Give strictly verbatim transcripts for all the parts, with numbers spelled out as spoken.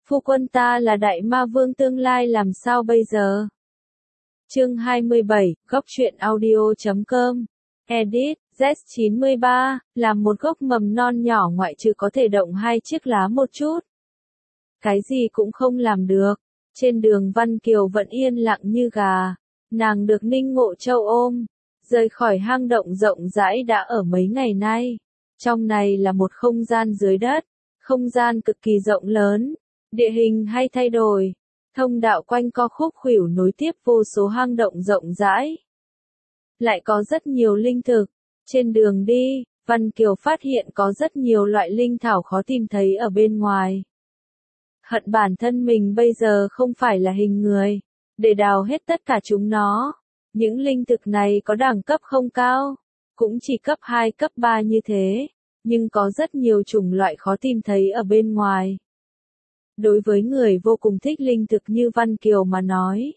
Phu quân ta là đại ma vương tương lai làm sao bây giờ? Chương hai mươi bảy, góc truyện audio chấm com. Edit, Z chín mươi ba, làm một gốc mầm non nhỏ ngoại trừ có thể động hai chiếc lá một chút. Cái gì cũng không làm được. Trên đường Văn Kiều vẫn yên lặng như gà. Nàng được Ninh Ngộ Châu ôm. Rời khỏi hang động rộng rãi đã ở mấy ngày nay. Trong này là một không gian dưới đất. Không gian cực kỳ rộng lớn. Địa hình hay thay đổi. Thông đạo quanh co khúc khuỷu nối tiếp vô số hang động rộng rãi. Lại có rất nhiều linh thực. Trên đường đi, Văn Kiều phát hiện có rất nhiều loại linh thảo khó tìm thấy ở bên ngoài. Hận bản thân mình bây giờ không phải là hình người, để đào hết tất cả chúng nó. Những linh thực này có đẳng cấp không cao, cũng chỉ cấp hai cấp ba như thế, nhưng có rất nhiều chủng loại khó tìm thấy ở bên ngoài. Đối với người vô cùng thích linh thực như Văn Kiều mà nói,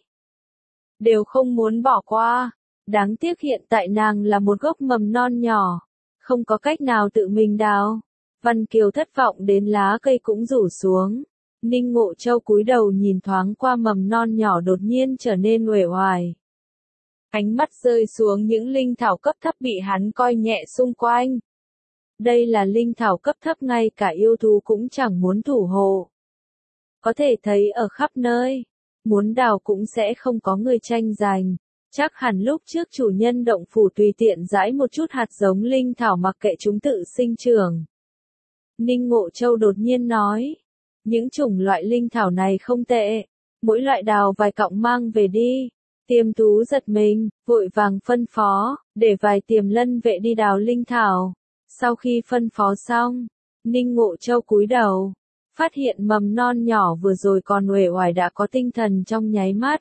đều không muốn bỏ qua. Đáng tiếc hiện tại nàng là một gốc mầm non nhỏ, không có cách nào tự mình đào. Văn Kiều thất vọng đến lá cây cũng rủ xuống. Ninh Ngộ Châu cúi đầu nhìn thoáng qua mầm non nhỏ đột nhiên trở nên uể oải. Ánh mắt rơi xuống những linh thảo cấp thấp bị hắn coi nhẹ xung quanh. Đây là linh thảo cấp thấp ngay cả yêu thú cũng chẳng muốn thủ hộ. Có thể thấy ở khắp nơi, muốn đào cũng sẽ không có người tranh giành. Chắc hẳn lúc trước chủ nhân động phủ tùy tiện rải một chút hạt giống linh thảo mặc kệ chúng tự sinh trưởng. Ninh Ngộ Châu đột nhiên nói, những chủng loại linh thảo này không tệ, mỗi loại đào vài cọng mang về đi. Tiềm Tú giật mình, vội vàng phân phó, để vài tiềm lân vệ đi đào linh thảo. Sau khi phân phó xong, Ninh Ngộ Châu cúi đầu, phát hiện mầm non nhỏ vừa rồi còn uể oải đã có tinh thần trong nháy mắt.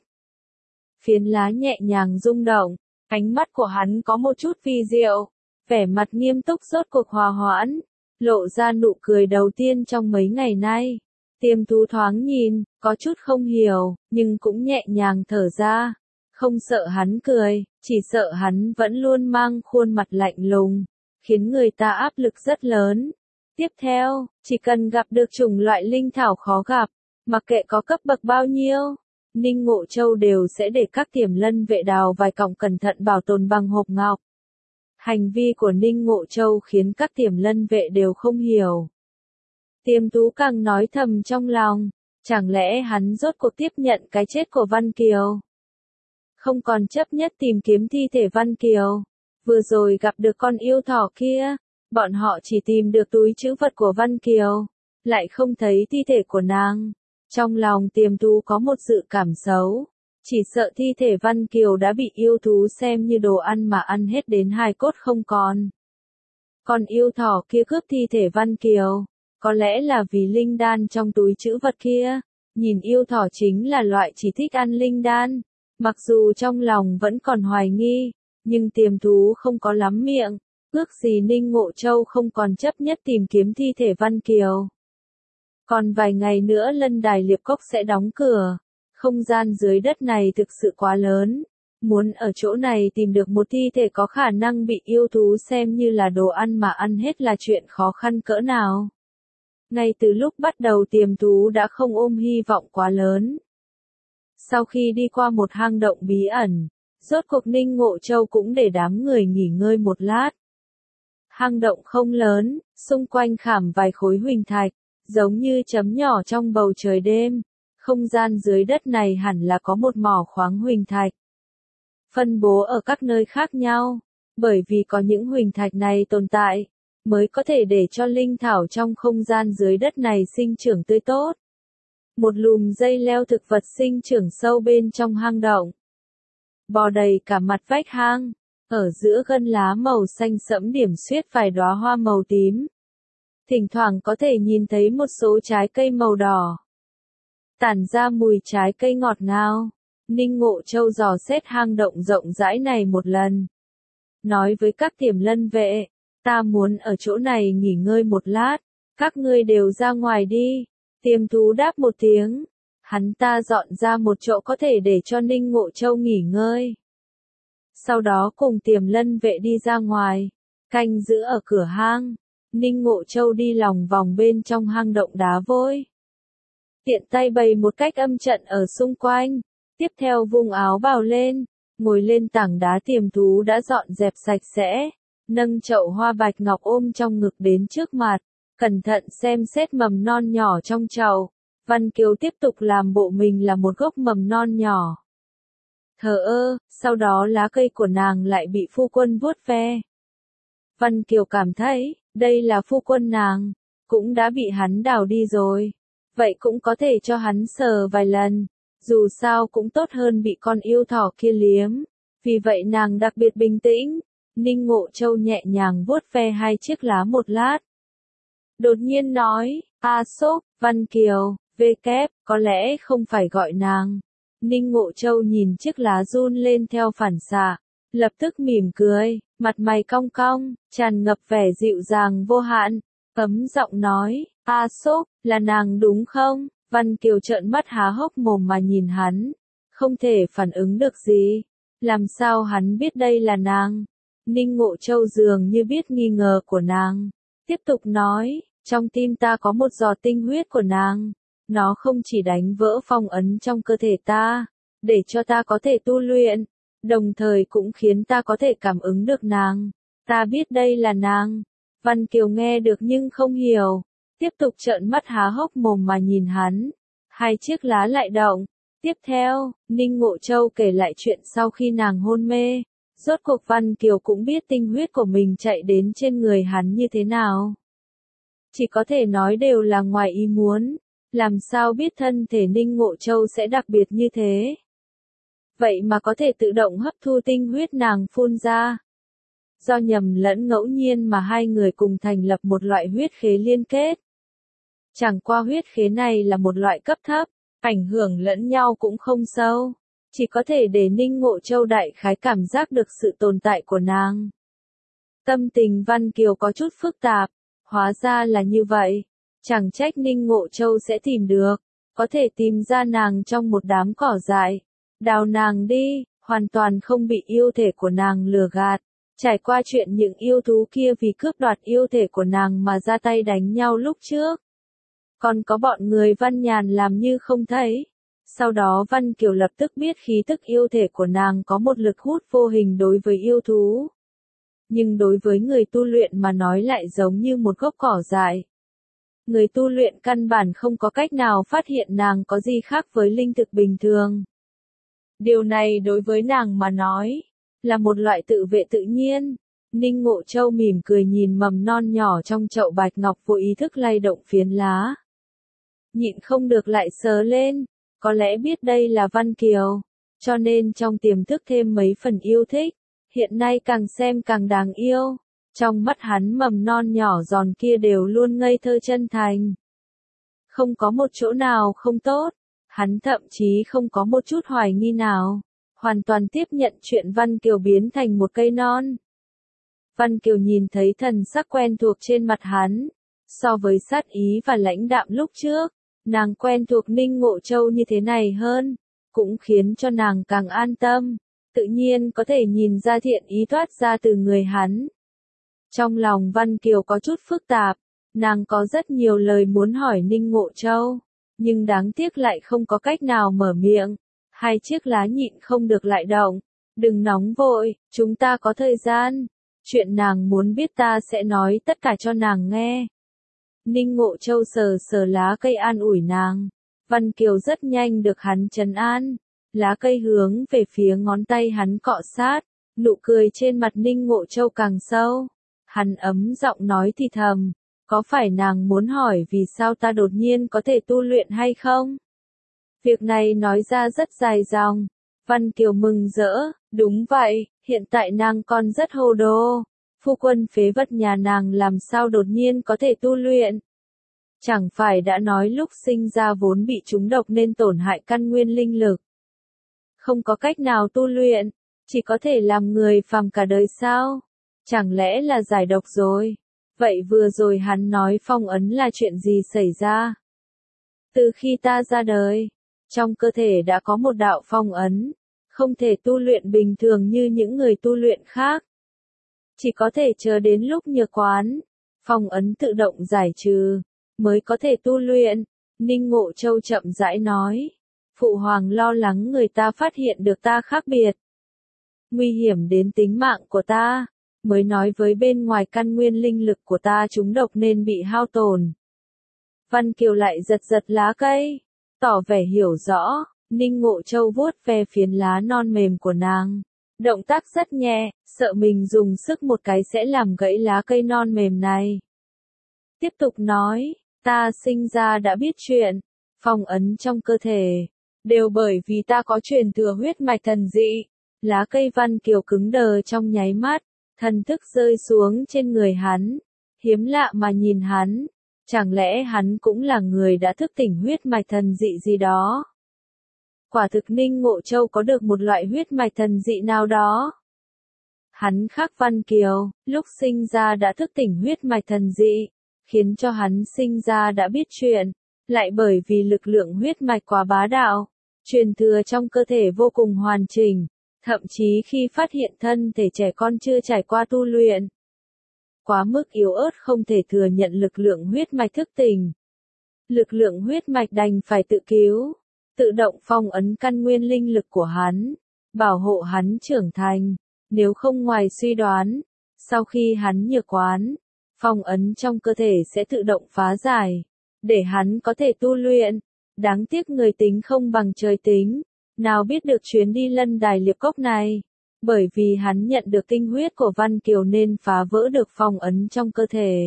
Phiến lá nhẹ nhàng rung động, ánh mắt của hắn có một chút vi diệu, vẻ mặt nghiêm túc rốt cuộc hòa hoãn, lộ ra nụ cười đầu tiên trong mấy ngày nay. Tiềm Tú thoáng nhìn, có chút không hiểu, nhưng cũng nhẹ nhàng thở ra, không sợ hắn cười, chỉ sợ hắn vẫn luôn mang khuôn mặt lạnh lùng, khiến người ta áp lực rất lớn. Tiếp theo, chỉ cần gặp được chủng loại linh thảo khó gặp, mặc kệ có cấp bậc bao nhiêu, Ninh Ngộ Châu đều sẽ để các tiềm lân vệ đào vài cọng cẩn thận bảo tồn bằng hộp ngọc. Hành vi của Ninh Ngộ Châu khiến các tiềm lân vệ đều không hiểu. Tiềm Tú càng nói thầm trong lòng, chẳng lẽ hắn rốt cuộc tiếp nhận cái chết của Văn Kiều? Không còn chấp nhất tìm kiếm thi thể Văn Kiều. Vừa rồi gặp được con yêu thỏ kia, bọn họ chỉ tìm được túi trữ vật của Văn Kiều, lại không thấy thi thể của nàng. Trong lòng Tiềm Tú có một dự cảm xấu, chỉ sợ thi thể Văn Kiều đã bị yêu thú xem như đồ ăn mà ăn hết đến hài cốt không còn. Còn yêu thỏ kia cướp thi thể Văn Kiều, có lẽ là vì linh đan trong túi trữ vật kia. Nhìn yêu thỏ chính là loại chỉ thích ăn linh đan, mặc dù trong lòng vẫn còn hoài nghi, nhưng Tiềm Tú không có lắm miệng, ước gì Ninh Ngộ Châu không còn chấp nhất tìm kiếm thi thể Văn Kiều. Còn vài ngày nữa Lân Đài Liệp Cốc sẽ đóng cửa. Không gian dưới đất này thực sự quá lớn. Muốn ở chỗ này tìm được một thi thể có khả năng bị yêu thú xem như là đồ ăn mà ăn hết là chuyện khó khăn cỡ nào. Ngay từ lúc bắt đầu Tiềm Tú đã không ôm hy vọng quá lớn. Sau khi đi qua một hang động bí ẩn, rốt cuộc Ninh Ngộ Châu cũng để đám người nghỉ ngơi một lát. Hang động không lớn, xung quanh khảm vài khối huỳnh thạch, giống như chấm nhỏ trong bầu trời đêm. Không gian dưới đất này hẳn là có một mỏ khoáng huỳnh thạch, phân bố ở các nơi khác nhau, bởi vì có những huỳnh thạch này tồn tại, mới có thể để cho linh thảo trong không gian dưới đất này sinh trưởng tươi tốt. Một lùm dây leo thực vật sinh trưởng sâu bên trong hang động, bò đầy cả mặt vách hang, ở giữa gân lá màu xanh sẫm điểm xuyết vài đóa hoa màu tím. Thỉnh thoảng có thể nhìn thấy một số trái cây màu đỏ, tản ra mùi trái cây ngọt ngào. Ninh Ngộ Châu dò xét hang động rộng rãi này một lần, nói với các tiềm lân vệ, ta muốn ở chỗ này nghỉ ngơi một lát, các ngươi đều ra ngoài đi. Tiềm Tú đáp một tiếng, hắn ta dọn ra một chỗ có thể để cho Ninh Ngộ Châu nghỉ ngơi. Sau đó cùng tiềm lân vệ đi ra ngoài, canh giữ ở cửa hang. Ninh Ngộ Châu đi lòng vòng bên trong hang động đá vôi. tiện tay bày một cách âm trận ở xung quanh. Tiếp theo vung áo bào lên, ngồi lên tảng đá tiềm thú đã dọn dẹp sạch sẽ, nâng chậu hoa bạch ngọc ôm trong ngực đến trước mặt, cẩn thận xem xét mầm non nhỏ trong chậu. Văn Kiều tiếp tục làm bộ mình là một gốc mầm non nhỏ. Thờ ơ, sau đó lá cây của nàng lại bị phu quân vuốt ve. Văn Kiều cảm thấy, đây là phu quân nàng, cũng đã bị hắn đào đi rồi. Vậy cũng có thể cho hắn sờ vài lần, dù sao cũng tốt hơn bị con yêu thỏ kia liếm. Vì vậy nàng đặc biệt bình tĩnh, Ninh Ngộ Châu nhẹ nhàng vuốt ve hai chiếc lá một lát. Đột nhiên nói, a sốc, Văn Kiều, vê kép, có lẽ không phải gọi nàng. Ninh Ngộ Châu nhìn chiếc lá run lên theo phản xạ, lập tức mỉm cười, mặt mày cong cong, tràn ngập vẻ dịu dàng vô hạn, ấm giọng nói, a sốc, là nàng đúng không? Văn Kiều trợn mắt há hốc mồm mà nhìn hắn, không thể phản ứng được gì. Làm sao hắn biết đây là nàng? Ninh Ngộ Châu dường như biết nghi ngờ của nàng, tiếp tục nói, trong tim ta có một giọt tinh huyết của nàng. Nó không chỉ đánh vỡ phong ấn trong cơ thể ta, để cho ta có thể tu luyện, đồng thời cũng khiến ta có thể cảm ứng được nàng. Ta biết đây là nàng. Văn Kiều nghe được nhưng không hiểu, tiếp tục trợn mắt há hốc mồm mà nhìn hắn. Hai chiếc lá lại động. Tiếp theo, Ninh Ngộ Châu kể lại chuyện sau khi nàng hôn mê. Rốt cuộc Văn Kiều cũng biết tinh huyết của mình chạy đến trên người hắn như thế nào. Chỉ có thể nói đều là ngoài ý muốn. Làm sao biết thân thể Ninh Ngộ Châu sẽ đặc biệt như thế? Vậy mà có thể tự động hấp thu tinh huyết nàng phun ra. Do nhầm lẫn ngẫu nhiên mà hai người cùng thành lập một loại huyết khế liên kết. Chẳng qua huyết khế này là một loại cấp thấp, ảnh hưởng lẫn nhau cũng không sâu. Chỉ có thể để Ninh Ngộ Châu đại khái cảm giác được sự tồn tại của nàng. Tâm tình Văn Kiều có chút phức tạp, hóa ra là như vậy. Chẳng trách Ninh Ngộ Châu sẽ tìm được, có thể tìm ra nàng trong một đám cỏ dại. Đào nàng đi, hoàn toàn không bị yêu thể của nàng lừa gạt. Trải qua chuyện những yêu thú kia vì cướp đoạt yêu thể của nàng mà ra tay đánh nhau lúc trước. Còn có bọn người Văn Nhàn làm như không thấy. Sau đó Văn Kiều lập tức biết khí tức yêu thể của nàng có một lực hút vô hình đối với yêu thú. Nhưng đối với người tu luyện mà nói lại giống như một gốc cỏ dại. Người tu luyện căn bản không có cách nào phát hiện nàng có gì khác với linh thực bình thường. Điều này đối với nàng mà nói, là một loại tự vệ tự nhiên. Ninh Ngộ Châu mỉm cười nhìn mầm non nhỏ trong chậu bạch ngọc vô ý thức lay động phiến lá. Nhịn không được lại sờ lên, có lẽ biết đây là Văn Kiều, cho nên trong tiềm thức thêm mấy phần yêu thích, hiện nay càng xem càng đáng yêu. Trong mắt hắn mầm non nhỏ giòn kia đều luôn ngây thơ chân thành. Không có một chỗ nào không tốt, hắn thậm chí không có một chút hoài nghi nào, hoàn toàn tiếp nhận chuyện Văn Kiều biến thành một cây non. Văn Kiều nhìn thấy thần sắc quen thuộc trên mặt hắn, so với sát ý và lãnh đạm lúc trước, nàng quen thuộc Ninh Ngộ Châu như thế này hơn, cũng khiến cho nàng càng an tâm, tự nhiên có thể nhìn ra thiện ý toát ra từ người hắn. Trong lòng Văn Kiều có chút phức tạp, nàng có rất nhiều lời muốn hỏi Ninh Ngộ Châu, nhưng đáng tiếc lại không có cách nào mở miệng. Hai chiếc lá nhịn không được lại động, đừng nóng vội, chúng ta có thời gian, chuyện nàng muốn biết ta sẽ nói tất cả cho nàng nghe. Ninh Ngộ Châu sờ sờ lá cây an ủi nàng, Văn Kiều rất nhanh được hắn trấn an, lá cây hướng về phía ngón tay hắn cọ sát, nụ cười trên mặt Ninh Ngộ Châu càng sâu. Hắn ấm giọng nói thì thầm, có phải nàng muốn hỏi vì sao ta đột nhiên có thể tu luyện hay không? Việc này nói ra rất dài dòng. Văn Kiều mừng rỡ, đúng vậy, hiện tại nàng còn rất hồ đồ. Phu quân phế vật nhà nàng làm sao đột nhiên có thể tu luyện? Chẳng phải đã nói lúc sinh ra vốn bị trúng độc nên tổn hại căn nguyên linh lực. Không có cách nào tu luyện, chỉ có thể làm người phàm cả đời sao? Chẳng lẽ là giải độc rồi? Vậy vừa rồi hắn nói phong ấn là chuyện gì xảy ra? Từ khi ta ra đời, trong cơ thể đã có một đạo phong ấn, không thể tu luyện bình thường như những người tu luyện khác. Chỉ có thể chờ đến lúc nhờ quán, phong ấn tự động giải trừ, mới có thể tu luyện. Ninh Ngộ Châu chậm rãi nói. Phụ hoàng lo lắng người ta phát hiện được ta khác biệt. Nguy hiểm đến tính mạng của ta, mới nói với bên ngoài căn nguyên linh lực của ta trúng độc nên bị hao tổn. Văn Kiều lại giật giật lá cây, tỏ vẻ hiểu rõ. Ninh Ngộ Châu vuốt ve phiến lá non mềm của nàng. Động tác rất nhẹ, sợ mình dùng sức một cái sẽ làm gãy lá cây non mềm này. Tiếp tục nói, ta sinh ra đã biết chuyện, phong ấn trong cơ thể, đều bởi vì ta có truyền thừa huyết mạch thần dị. Lá cây Văn Kiều cứng đờ trong nháy mắt, thần thức rơi xuống trên người hắn. Hiếm lạ mà nhìn hắn, chẳng lẽ hắn cũng là người đã thức tỉnh huyết mạch thần dị gì đó? Quả thực Ninh Ngộ Châu có được một loại huyết mạch thần dị nào đó. Hắn khác Văn Kiều, lúc sinh ra đã thức tỉnh huyết mạch thần dị, khiến cho hắn sinh ra đã biết chuyện, lại bởi vì lực lượng huyết mạch quá bá đạo, truyền thừa trong cơ thể vô cùng hoàn chỉnh, thậm chí khi phát hiện thân thể trẻ con chưa trải qua tu luyện, quá mức yếu ớt không thể thừa nhận lực lượng huyết mạch thức tỉnh. Lực lượng huyết mạch đành phải tự cứu, tự động phong ấn căn nguyên linh lực của hắn, bảo hộ hắn trưởng thành. Nếu không ngoài suy đoán, sau khi hắn nhược quán, phong ấn trong cơ thể sẽ tự động phá giải, để hắn có thể tu luyện. Đáng tiếc người tính không bằng trời tính, nào biết được chuyến đi Lân Đài Liệp Cốc này, bởi vì hắn nhận được tinh huyết của Văn Kiều nên phá vỡ được phong ấn trong cơ thể.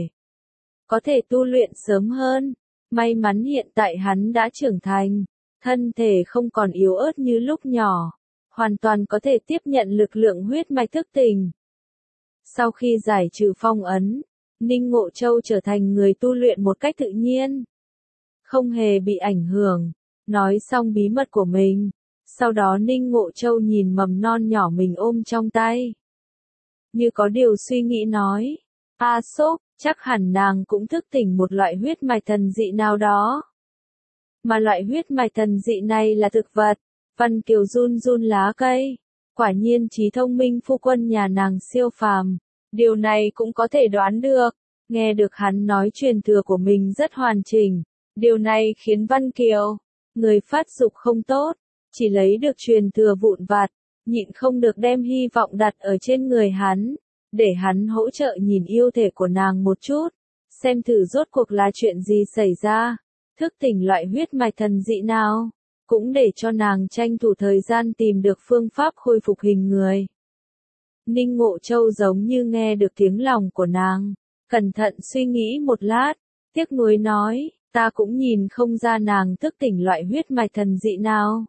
Có thể tu luyện sớm hơn, may mắn hiện tại hắn đã trưởng thành, thân thể không còn yếu ớt như lúc nhỏ, hoàn toàn có thể tiếp nhận lực lượng huyết mạch thức tỉnh. Sau khi giải trừ phong ấn, Ninh Ngộ Châu trở thành người tu luyện một cách tự nhiên, không hề bị ảnh hưởng. Nói xong bí mật của mình, sau đó Ninh Ngộ Châu nhìn mầm non nhỏ mình ôm trong tay, như có điều suy nghĩ nói, A Sốc, chắc hẳn nàng cũng thức tỉnh một loại huyết mạch thần dị nào đó. Mà loại huyết mạch thần dị này là thực vật. Văn Kiều run run lá cây, quả nhiên trí thông minh phu quân nhà nàng siêu phàm, điều này cũng có thể đoán được. Nghe được hắn nói truyền thừa của mình rất hoàn chỉnh, điều này khiến Văn Kiều, người phát dục không tốt, chỉ lấy được truyền thừa vụn vặt, nhịn không được đem hy vọng đặt ở trên người hắn, để hắn hỗ trợ nhìn yêu thể của nàng một chút, xem thử rốt cuộc là chuyện gì xảy ra, thức tỉnh loại huyết mạch thần dị nào, cũng để cho nàng tranh thủ thời gian tìm được phương pháp khôi phục hình người. Ninh Ngộ Châu giống như nghe được tiếng lòng của nàng, cẩn thận suy nghĩ một lát, tiếc nuối nói, ta cũng nhìn không ra nàng thức tỉnh loại huyết mạch thần dị nào.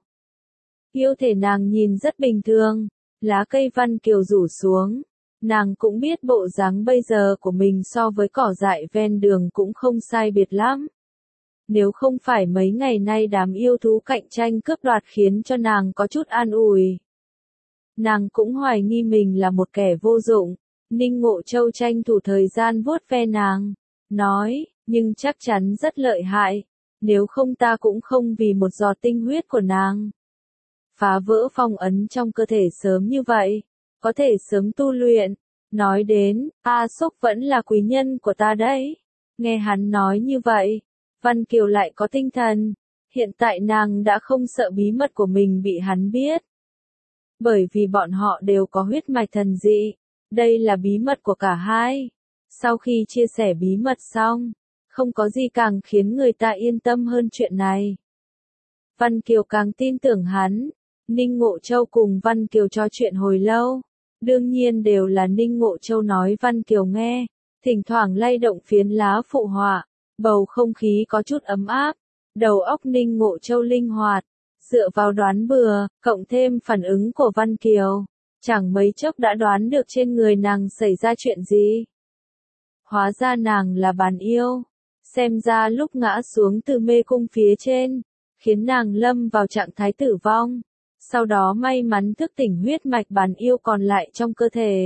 Yêu thể nàng nhìn rất bình thường, lá cây Văn Kiều rủ xuống, nàng cũng biết bộ dáng bây giờ của mình so với cỏ dại ven đường cũng không sai biệt lắm. Nếu không phải mấy ngày nay đám yêu thú cạnh tranh cướp đoạt khiến cho nàng có chút an ủi, nàng cũng hoài nghi mình là một kẻ vô dụng. Ninh Ngộ Châu tranh thủ thời gian vuốt ve nàng, nói, nhưng chắc chắn rất lợi hại, nếu không ta cũng không vì một giọt tinh huyết của nàng phá vỡ phong ấn trong cơ thể sớm như vậy, có thể sớm tu luyện. Nói đến, A Sốc vẫn là quý nhân của ta đấy. Nghe hắn nói như vậy, Văn Kiều lại có tinh thần, hiện tại nàng đã không sợ bí mật của mình bị hắn biết. Bởi vì bọn họ đều có huyết mạch thần dị, đây là bí mật của cả hai. Sau khi chia sẻ bí mật xong, không có gì càng khiến người ta yên tâm hơn chuyện này. Văn Kiều càng tin tưởng hắn. Ninh Ngộ Châu cùng Văn Kiều trò chuyện hồi lâu, đương nhiên đều là Ninh Ngộ Châu nói Văn Kiều nghe, thỉnh thoảng lay động phiến lá phụ họa, bầu không khí có chút ấm áp, đầu óc Ninh Ngộ Châu linh hoạt, dựa vào đoán bừa, cộng thêm phản ứng của Văn Kiều, chẳng mấy chốc đã đoán được trên người nàng xảy ra chuyện gì. Hóa ra nàng là bán yêu, xem ra lúc ngã xuống từ mê cung phía trên, khiến nàng lâm vào trạng thái tử vong. Sau đó may mắn thức tỉnh huyết mạch bán yêu còn lại trong cơ thể.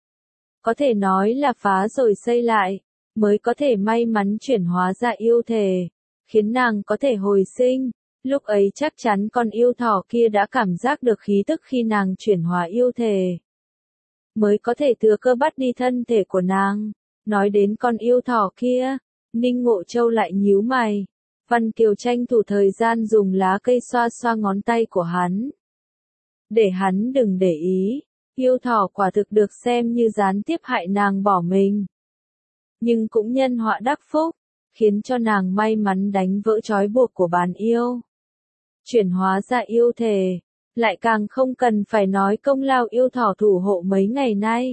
Có thể nói là phá rồi xây lại, mới có thể may mắn chuyển hóa ra yêu thể, khiến nàng có thể hồi sinh. Lúc ấy chắc chắn con yêu thỏ kia đã cảm giác được khí tức khi nàng chuyển hóa yêu thể, mới có thể thừa cơ bắt đi thân thể của nàng. Nói đến con yêu thỏ kia, Ninh Ngộ Châu lại nhíu mày. Văn Kiều tranh thủ thời gian dùng lá cây xoa xoa ngón tay của hắn. Để hắn đừng để ý, yêu thỏ quả thực được xem như gián tiếp hại nàng bỏ mình. Nhưng cũng nhân họa đắc phúc, khiến cho nàng may mắn đánh vỡ trói buộc của bán yêu. Chuyển hóa ra yêu thể, lại càng không cần phải nói công lao yêu thỏ thủ hộ mấy ngày nay.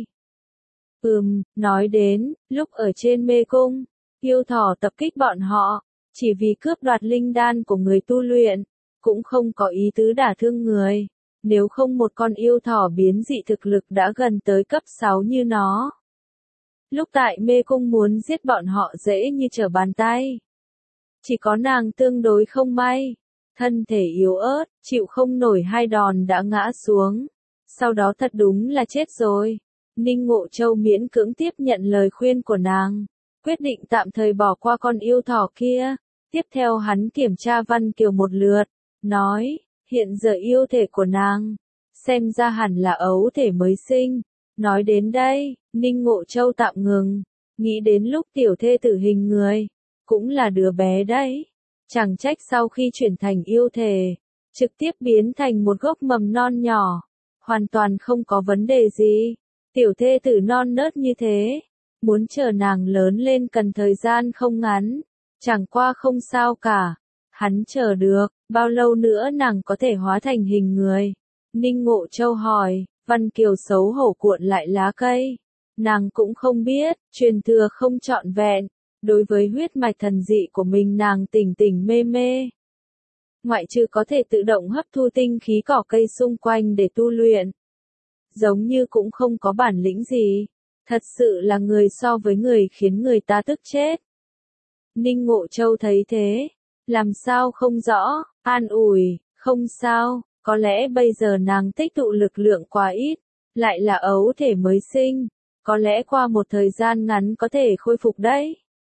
Ừm, nói đến, lúc ở trên mê cung, yêu thỏ tập kích bọn họ, chỉ vì cướp đoạt linh đan của người tu luyện, cũng không có ý tứ đả thương người, nếu không một con yêu thỏ biến dị thực lực đã gần tới cấp sáu như nó. Lúc tại mê cung muốn giết bọn họ dễ như trở bàn tay. Chỉ có nàng tương đối không may, thân thể yếu ớt, chịu không nổi hai đòn đã ngã xuống, sau đó thật đúng là chết rồi. Ninh Ngộ Châu miễn cưỡng tiếp nhận lời khuyên của nàng, quyết định tạm thời bỏ qua con yêu thỏ kia. Tiếp theo hắn kiểm tra Văn Kiều một lượt, nói, hiện giờ yêu thể của nàng, xem ra hẳn là ấu thể mới sinh. Nói đến đây, Ninh Ngộ Châu tạm ngừng, nghĩ đến lúc tiểu thê tử hình người, cũng là đứa bé đấy. Chẳng trách sau khi chuyển thành yêu thể, trực tiếp biến thành một gốc mầm non nhỏ, hoàn toàn không có vấn đề gì. Tiểu thê tử non nớt như thế, muốn chờ nàng lớn lên cần thời gian không ngắn, chẳng qua không sao cả. Hắn chờ được, bao lâu nữa nàng có thể hóa thành hình người? Ninh Ngộ Châu hỏi. Văn Kiều xấu hổ cuộn lại lá cây. Nàng cũng không biết, truyền thừa không trọn vẹn. Đối với huyết mạch thần dị của mình nàng tỉnh tỉnh mê mê. Ngoại trừ có thể tự động hấp thu tinh khí cỏ cây xung quanh để tu luyện. Giống như cũng không có bản lĩnh gì. Thật sự là người so với người khiến người ta tức chết. Ninh Ngộ Châu thấy thế. Làm sao không rõ, an ủi, không sao. Có lẽ bây giờ nàng tích tụ lực lượng quá ít, lại là ấu thể mới sinh, có lẽ qua một thời gian ngắn có thể khôi phục đấy.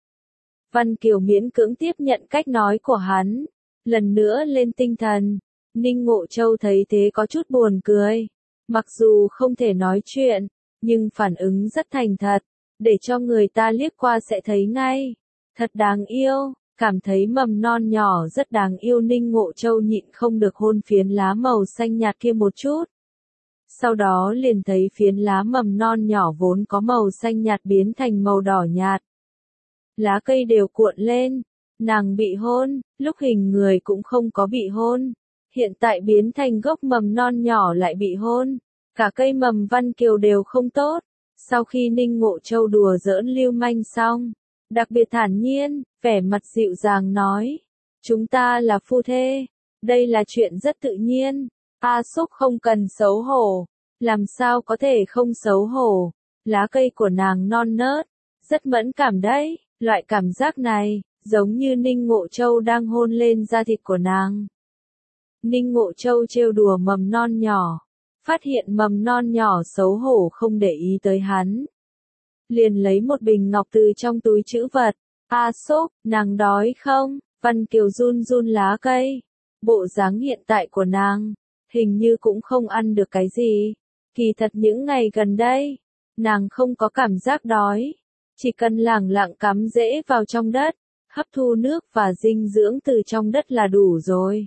Văn Kiều miễn cưỡng tiếp nhận cách nói của hắn, lần nữa lên tinh thần. Ninh Ngộ Châu thấy thế có chút buồn cười, mặc dù không thể nói chuyện, nhưng phản ứng rất thành thật, để cho người ta liếc qua sẽ thấy ngay. Thật đáng yêu. Cảm thấy mầm non nhỏ rất đáng yêu, Ninh Ngộ Châu nhịn không được hôn phiến lá màu xanh nhạt kia một chút. Sau đó liền thấy phiến lá mầm non nhỏ vốn có màu xanh nhạt biến thành màu đỏ nhạt. Lá cây đều cuộn lên, nàng bị hôn, lúc hình người cũng không có bị hôn. Hiện tại biến thành gốc mầm non nhỏ lại bị hôn. Cả cây mầm Văn Kiều đều không tốt. Sau khi Ninh Ngộ Châu đùa giỡn lưu manh xong, đặc biệt thản nhiên, vẻ mặt dịu dàng nói, chúng ta là phu thê, đây là chuyện rất tự nhiên, A Xúc không cần xấu hổ, làm sao có thể không xấu hổ, lá cây của nàng non nớt, rất mẫn cảm đấy, loại cảm giác này, giống như Ninh Ngộ Châu đang hôn lên da thịt của nàng. Ninh Ngộ Châu trêu đùa mầm non nhỏ, phát hiện mầm non nhỏ xấu hổ không để ý tới hắn. Liền lấy một bình ngọc từ trong túi trữ vật. A Xúc, nàng đói không? Văn Kiều run run lá cây. Bộ dáng hiện tại của nàng, hình như cũng không ăn được cái gì. Kỳ thật những ngày gần đây, nàng không có cảm giác đói. Chỉ cần lẳng lặng cắm rễ vào trong đất, hấp thu nước và dinh dưỡng từ trong đất là đủ rồi.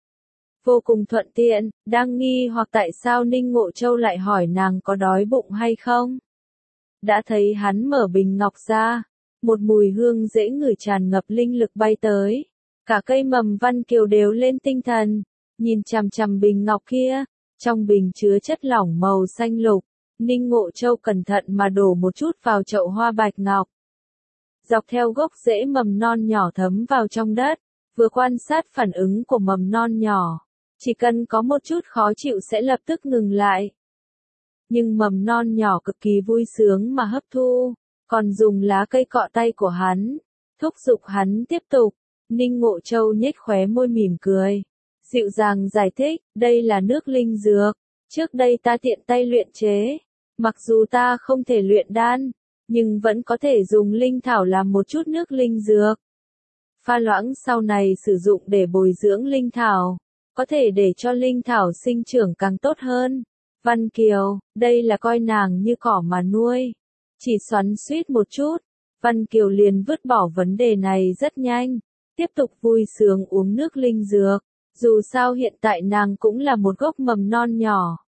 Vô cùng thuận tiện, đang nghi hoặc tại sao Ninh Ngộ Châu lại hỏi nàng có đói bụng hay không. Đã thấy hắn mở bình ngọc ra, một mùi hương dễ ngửi tràn ngập linh lực bay tới. Cả cây mầm Văn Kiều đều lên tinh thần, nhìn chằm chằm bình ngọc kia, trong bình chứa chất lỏng màu xanh lục. Ninh Ngộ Châu cẩn thận mà đổ một chút vào chậu hoa bạch ngọc. Dọc theo gốc rễ mầm non nhỏ thấm vào trong đất, vừa quan sát phản ứng của mầm non nhỏ. Chỉ cần có một chút khó chịu sẽ lập tức ngừng lại. Nhưng mầm non nhỏ cực kỳ vui sướng mà hấp thu, còn dùng lá cây cọ tay của hắn, thúc giục hắn tiếp tục. Ninh Ngộ Châu nhếch khóe môi mỉm cười, dịu dàng giải thích, đây là nước linh dược, trước đây ta tiện tay luyện chế, mặc dù ta không thể luyện đan, nhưng vẫn có thể dùng linh thảo làm một chút nước linh dược. Pha loãng sau này sử dụng để bồi dưỡng linh thảo, có thể để cho linh thảo sinh trưởng càng tốt hơn. Văn Kiều, đây là coi nàng như cỏ mà nuôi. Chỉ xoắn xuýt một chút, Văn Kiều liền vứt bỏ vấn đề này rất nhanh. tiếp tục vui sướng uống nước linh dược. Dù sao hiện tại nàng cũng là một gốc mầm non nhỏ.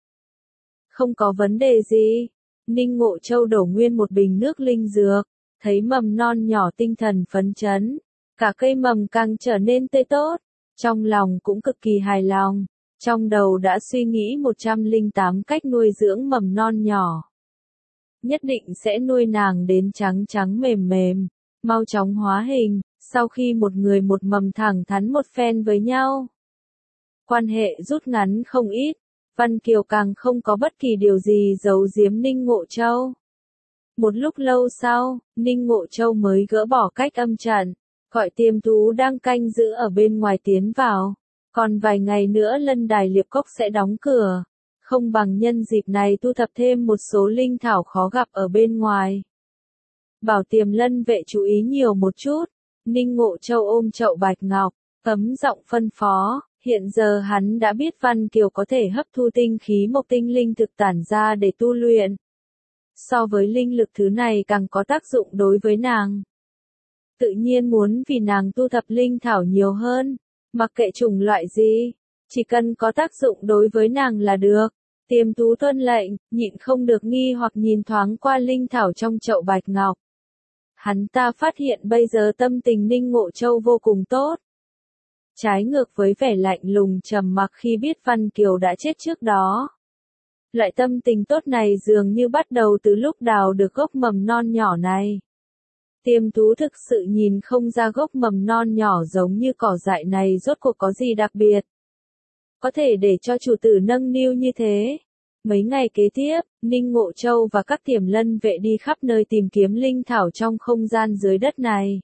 Không có vấn đề gì. Ninh Ngộ Châu đổ nguyên một bình nước linh dược, thấy mầm non nhỏ tinh thần phấn chấn, cả cây mầm càng trở nên tươi tốt, trong lòng cũng cực kỳ hài lòng, trong đầu đã suy nghĩ một trăm lẻ tám cách nuôi dưỡng mầm non nhỏ. Nhất định sẽ nuôi nàng đến trắng trắng mềm mềm, mau chóng hóa hình, sau khi một người một mầm thẳng thắn một phen với nhau. Quan hệ rút ngắn không ít, Văn Kiều càng không có bất kỳ điều gì giấu giếm Ninh Ngộ Châu. Một lúc lâu sau, Ninh Ngộ Châu mới gỡ bỏ cách âm trận, gọi Tiêm Tú đang canh giữ ở bên ngoài tiến vào. Còn vài ngày nữa Lân Đài Liệp Cốc sẽ đóng cửa, không bằng nhân dịp này thu thập thêm một số linh thảo khó gặp ở bên ngoài. Bảo Tiềm Lân vệ chú ý nhiều một chút, Ninh Ngộ Châu ôm chậu bạch ngọc, ấm giọng phân phó. Hiện giờ hắn đã biết Văn Kiều có thể hấp thu tinh khí mộc tinh linh thực tản ra để tu luyện. So với linh lực thứ này càng có tác dụng đối với nàng. Tự nhiên muốn vì nàng tu thập linh thảo nhiều hơn, mặc kệ chủng loại gì, chỉ cần có tác dụng đối với nàng là được. Tiêm Tú tuân lệnh, nhịn không được nghi hoặc nhìn thoáng qua linh thảo trong chậu bạch ngọc. Hắn ta phát hiện bây giờ tâm tình Ninh Ngộ Châu vô cùng tốt. Trái ngược với vẻ lạnh lùng trầm mặc khi biết Văn Kiều đã chết trước đó. Loại tâm tình tốt này dường như bắt đầu từ lúc đào được gốc mầm non nhỏ này. Tiêm Tú thực sự nhìn không ra gốc mầm non nhỏ giống như cỏ dại này rốt cuộc có gì đặc biệt. Có thể để cho chủ tử nâng niu như thế. Mấy ngày kế tiếp, Ninh Ngộ Châu và các Tiềm Lân vệ đi khắp nơi tìm kiếm linh thảo trong không gian dưới đất này.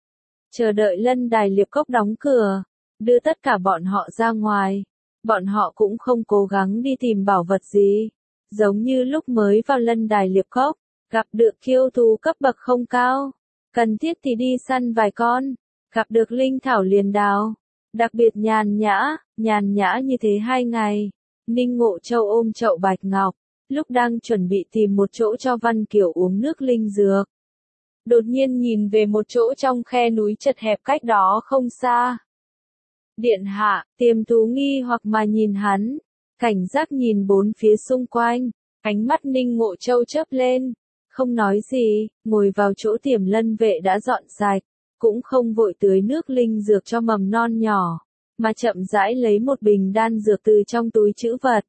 Chờ đợi Lân Đài Liệp Cốc đóng cửa, đưa tất cả bọn họ ra ngoài. Bọn họ cũng không cố gắng đi tìm bảo vật gì. Giống như lúc mới vào Lân Đài Liệp Cốc, gặp được kiêu thú cấp bậc không cao. Cần thiết thì đi săn vài con, gặp được linh thảo liền đào. Đặc biệt nhàn nhã, nhàn nhã như thế hai ngày. Ninh Ngộ Châu ôm chậu bạch ngọc, lúc đang chuẩn bị tìm một chỗ cho Văn Kiều uống nước linh dược. Đột nhiên nhìn về một chỗ trong khe núi chật hẹp cách đó không xa. Điện hạ, Tiềm Tú nghi hoặc mà nhìn hắn, cảnh giác nhìn bốn phía xung quanh, ánh mắt Ninh Ngộ Châu chớp lên, không nói gì, ngồi vào chỗ Tiềm Lân vệ đã dọn sạch, cũng không vội tưới nước linh dược cho mầm non nhỏ, mà chậm rãi lấy một bình đan dược từ trong túi trữ vật.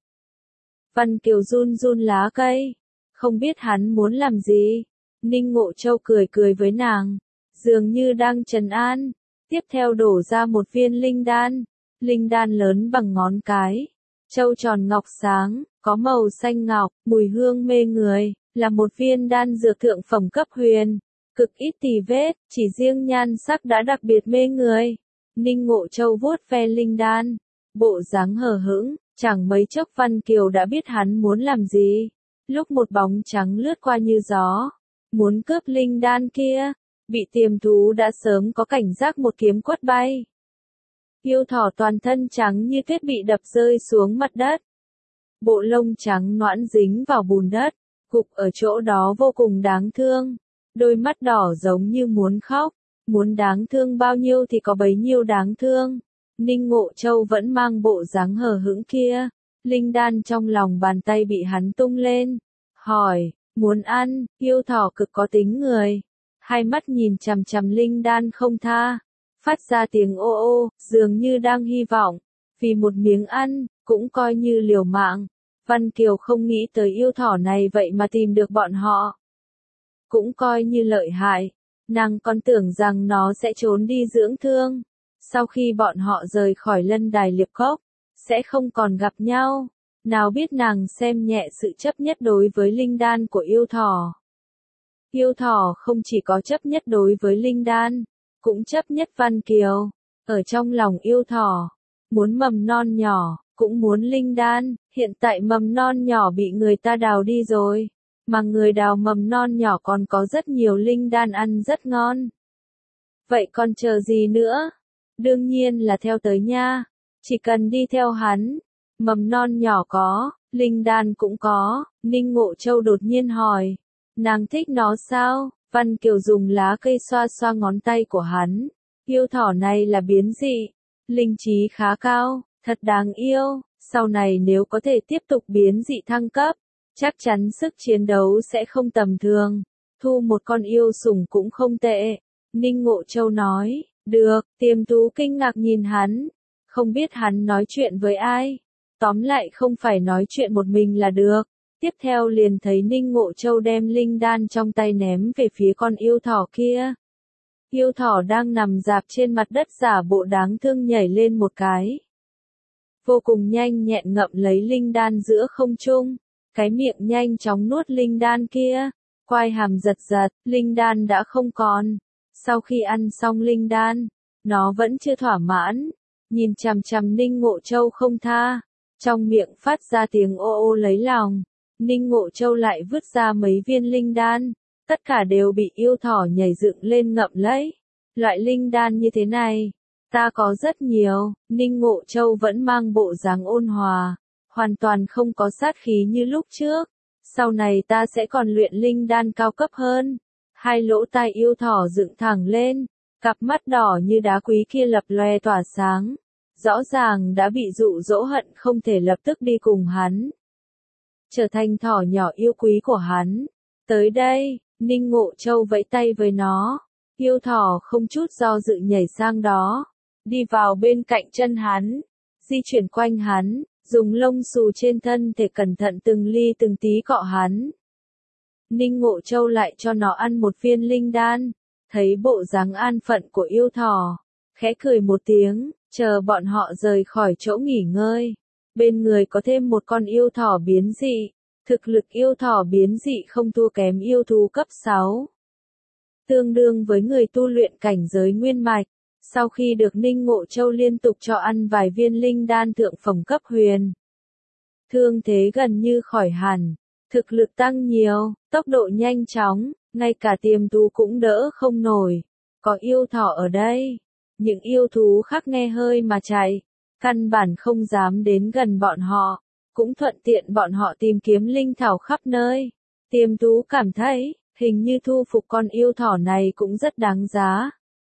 Văn Kiều run run lá cây, không biết hắn muốn làm gì. Ninh Ngộ Châu cười cười với nàng, dường như đang trấn an. Tiếp theo đổ ra một viên linh đan, linh đan lớn bằng ngón cái, châu tròn ngọc sáng, có màu xanh ngọc, mùi hương mê người, là một viên đan dược thượng phẩm cấp huyền, cực ít tì vết, chỉ riêng nhan sắc đã đặc biệt mê người. Ninh Ngộ Châu vuốt ve linh đan, bộ dáng hờ hững, chẳng mấy chốc Văn Kiều đã biết hắn muốn làm gì. Lúc một bóng trắng lướt qua như gió, muốn cướp linh đan kia. Bị Tiềm Tú đã sớm có cảnh giác một kiếm quất bay. Yêu thỏ toàn thân trắng như tuyết bị đập rơi xuống mặt đất. Bộ lông trắng nõn dính vào bùn đất, gục ở chỗ đó vô cùng đáng thương. Đôi mắt đỏ giống như muốn khóc, muốn đáng thương bao nhiêu thì có bấy nhiêu đáng thương. Ninh Ngộ Châu vẫn mang bộ dáng hờ hững kia. Linh đan trong lòng bàn tay bị hắn tung lên. Hỏi, muốn ăn, yêu thỏ cực có tính người. Hai mắt nhìn chằm chằm linh đan không tha, phát ra tiếng ô ô, dường như đang hy vọng, vì một miếng ăn, cũng coi như liều mạng. Văn Kiều không nghĩ tới yêu thỏ này vậy mà tìm được bọn họ. Cũng coi như lợi hại, nàng còn tưởng rằng nó sẽ trốn đi dưỡng thương. Sau khi bọn họ rời khỏi Lân Đài Liệp Cốc, sẽ không còn gặp nhau. Nào biết nàng xem nhẹ sự chấp nhất đối với linh đan của yêu thỏ. Yêu thỏ không chỉ có chấp nhất đối với linh đan, cũng chấp nhất Văn Kiều. Ở trong lòng yêu thỏ, muốn mầm non nhỏ, cũng muốn linh đan. Hiện tại mầm non nhỏ bị người ta đào đi rồi, mà người đào mầm non nhỏ còn có rất nhiều linh đan ăn rất ngon. Vậy còn chờ gì nữa? Đương nhiên là theo tới nha. Chỉ cần đi theo hắn, mầm non nhỏ có, linh đan cũng có. Ninh Ngộ Châu đột nhiên hỏi. Nàng thích nó sao? Văn Kiều dùng lá cây xoa xoa ngón tay của hắn. Yêu thỏ này là biến dị, linh trí khá cao, thật đáng yêu, sau này nếu có thể tiếp tục biến dị thăng cấp, chắc chắn sức chiến đấu sẽ không tầm thường, thu một con yêu sủng cũng không tệ. Ninh Ngộ Châu nói, được, Tiềm Tú kinh ngạc nhìn hắn, không biết hắn nói chuyện với ai, tóm lại không phải nói chuyện một mình là được. Tiếp theo liền thấy Ninh Ngộ Châu đem linh đan trong tay ném về phía con yêu thỏ kia. Yêu thỏ đang nằm rạp trên mặt đất giả bộ đáng thương nhảy lên một cái. Vô cùng nhanh nhẹn ngậm lấy linh đan giữa không trung, cái miệng nhanh chóng nuốt linh đan kia, quai hàm giật giật, linh đan đã không còn. Sau khi ăn xong linh đan, nó vẫn chưa thỏa mãn, nhìn chằm chằm Ninh Ngộ Châu không tha, trong miệng phát ra tiếng ô ô lấy lòng. Ninh Ngộ Châu lại vứt ra mấy viên linh đan, tất cả đều bị yêu thỏ nhảy dựng lên ngậm lấy. Loại linh đan như thế này, ta có rất nhiều. Ninh Ngộ Châu vẫn mang bộ dáng ôn hòa, hoàn toàn không có sát khí như lúc trước. Sau này ta sẽ còn luyện linh đan cao cấp hơn. Hai lỗ tai yêu thỏ dựng thẳng lên, cặp mắt đỏ như đá quý kia lập loè tỏa sáng. Rõ ràng đã bị dụ dỗ hận không thể lập tức đi cùng hắn, trở thành thỏ nhỏ yêu quý của hắn. Tới đây, Ninh Ngộ Châu vẫy tay với nó, yêu thỏ không chút do dự nhảy sang đó, đi vào bên cạnh chân hắn, di chuyển quanh hắn, dùng lông xù trên thân thể cẩn thận từng ly từng tí cọ hắn. Ninh Ngộ Châu lại cho nó ăn một viên linh đan, thấy bộ dáng an phận của yêu thỏ, khẽ cười một tiếng, chờ bọn họ rời khỏi chỗ nghỉ ngơi. Bên người có thêm một con yêu thỏ biến dị, thực lực yêu thỏ biến dị không thua kém yêu thú cấp sáu. Tương đương với người tu luyện cảnh giới nguyên mạch, sau khi được Ninh Ngộ Châu liên tục cho ăn vài viên linh đan thượng phẩm cấp huyền. Thương thế gần như khỏi hẳn, thực lực tăng nhiều, tốc độ nhanh chóng, ngay cả Tiềm Tú cũng đỡ không nổi. Có yêu thỏ ở đây, những yêu thú khác nghe hơi mà chạy, căn bản không dám đến gần bọn họ, cũng thuận tiện bọn họ tìm kiếm linh thảo khắp nơi. Tiềm Tú cảm thấy, hình như thu phục con yêu thỏ này cũng rất đáng giá.